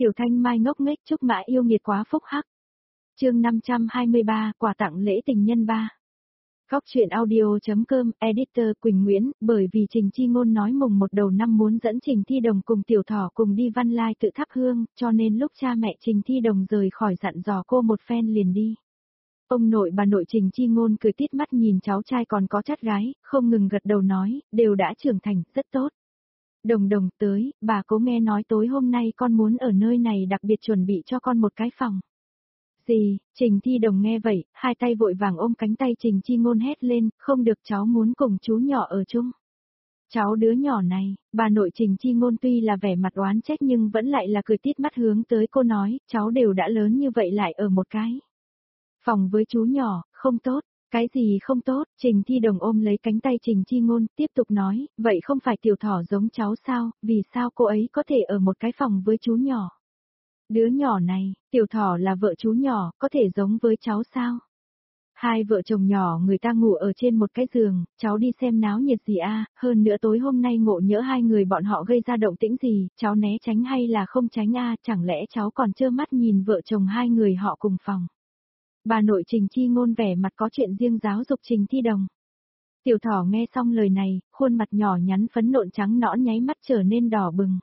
Tiểu Thanh Mai ngốc nghếch chúc mã yêu nghiệt quá phúc hắc. Chương 523, quà tặng lễ tình nhân 3. Góc truyện audio.com, editor Quỳnh Nguyễn, bởi vì Trình Chi Ngôn nói mùng 1 đầu năm muốn dẫn Trình Thi Đồng cùng Tiểu Thỏ cùng đi Văn Lai tự thắp hương, cho nên lúc cha mẹ Trình Thi Đồng rời khỏi dặn dò cô một phen liền đi. Ông nội bà nội Trình Chi Ngôn cười tít mắt nhìn cháu trai còn có chắt gái, không ngừng gật đầu nói, đều đã trưởng thành, rất tốt. Đồng Đồng tới, bà Cố nghe nói tối hôm nay con muốn ở nơi này đặc biệt chuẩn bị cho con một cái phòng. Gì, Trình Thi Đồng nghe vậy, hai tay vội vàng ôm cánh tay Trình Chi Ngôn hét lên, không được, cháu muốn cùng chú nhỏ ở chung. Cháu đứa nhỏ này, bà nội Trình Chi Ngôn tuy là vẻ mặt oán trách nhưng vẫn lại là cười tít mắt hướng tới cô nói, cháu đều đã lớn như vậy lại ở một cái phòng với chú nhỏ, không tốt. Cái gì không tốt, Trình Thi Đồng ôm lấy cánh tay Trình Chi Ngôn, tiếp tục nói, vậy không phải Tiểu Thỏ giống cháu sao, vì sao cô ấy có thể ở một cái phòng với chú nhỏ? Đứa nhỏ này, Tiểu Thỏ là vợ chú nhỏ, có thể giống với cháu sao? Hai vợ chồng nhỏ người ta ngủ ở trên một cái giường, cháu đi xem náo nhiệt gì a? Hơn nữa tối hôm nay ngộ nhỡ hai người bọn họ gây ra động tĩnh gì, cháu né tránh hay là không tránh a? Chẳng lẽ cháu còn trơ mắt nhìn vợ chồng hai người họ cùng phòng? Bà nội Trình Chi Ngôn vẻ mặt có chuyện riêng giáo dục Trình Thi Đồng. Tiểu Thỏ nghe xong lời này, khuôn mặt nhỏ nhắn phấn nộn trắng nõn nháy mắt trở nên đỏ bừng.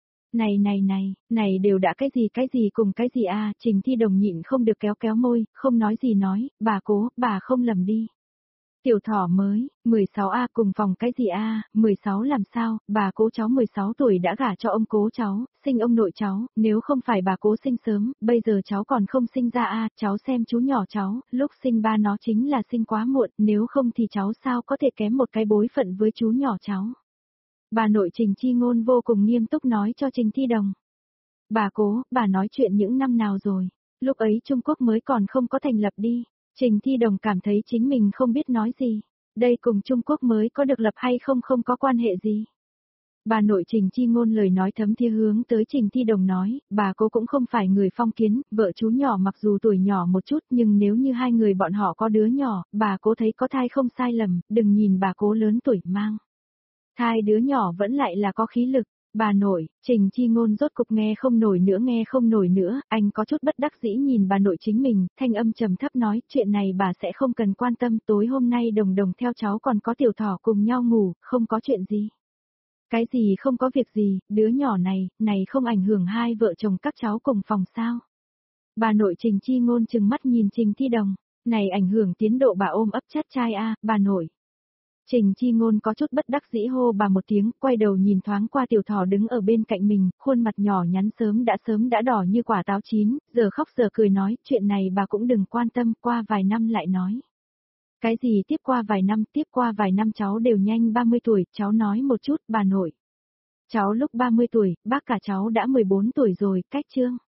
Này đều đã cái gì cùng cái gì a? Trình Thi Đồng nhịn không được kéo kéo môi, không nói gì nói, bà Cố, bà không lầm đi. Tiểu Thỏ mới, 16A cùng phòng cái gì a? 16 làm sao, bà Cố cháu 16 tuổi đã gả cho ông Cố cháu, sinh ông nội cháu, nếu không phải bà Cố sinh sớm, bây giờ cháu còn không sinh ra a, cháu xem chú nhỏ cháu, lúc sinh ba nó chính là sinh quá muộn, nếu không thì cháu sao có thể kém một cái bối phận với chú nhỏ cháu. Bà nội Trình Chi Ngôn vô cùng nghiêm túc nói cho Trình Thi Đồng. Bà Cố, bà nói chuyện những năm nào rồi, lúc ấy Trung Quốc mới còn không có thành lập đi. Trình Thi Đồng cảm thấy chính mình không biết nói gì. Đây cùng Trung Quốc mới có được lập hay không có quan hệ gì. Bà nội Trình Chi Ngôn lời nói thấm thía hướng tới Trình Thi Đồng nói, bà Cố cũng không phải người phong kiến, vợ chú nhỏ mặc dù tuổi nhỏ một chút nhưng nếu như hai người bọn họ có đứa nhỏ, bà Cố thấy có thai không sai lầm, đừng nhìn bà Cố lớn tuổi mang. Thai đứa nhỏ vẫn lại là có khí lực. Bà nội, Trình Chi Ngôn rốt cục nghe không nổi nữa, anh có chút bất đắc dĩ nhìn bà nội chính mình, thanh âm trầm thấp nói, chuyện này bà sẽ không cần quan tâm, tối hôm nay Đồng Đồng theo cháu còn có Tiểu Thỏ cùng nhau ngủ, không có chuyện gì. Cái gì không có việc gì, đứa nhỏ này không ảnh hưởng hai vợ chồng các cháu cùng phòng sao. Bà nội Trình Chi Ngôn trừng mắt nhìn Trình Thi Đồng, này ảnh hưởng tiến độ bà ôm ấp chát trai a, bà nội. Trình Chi Ngôn có chút bất đắc dĩ hô bà một tiếng, quay đầu nhìn thoáng qua Tiểu Thỏ đứng ở bên cạnh mình, khuôn mặt nhỏ nhắn sớm đã đỏ như quả táo chín, giờ khóc giờ cười nói, chuyện này bà cũng đừng quan tâm, qua vài năm lại nói. Cái gì tiếp qua vài năm cháu đều nhanh 30 tuổi, cháu nói một chút, bà nội. Cháu lúc 30 tuổi, bác cả cháu đã 14 tuổi rồi, cách chương.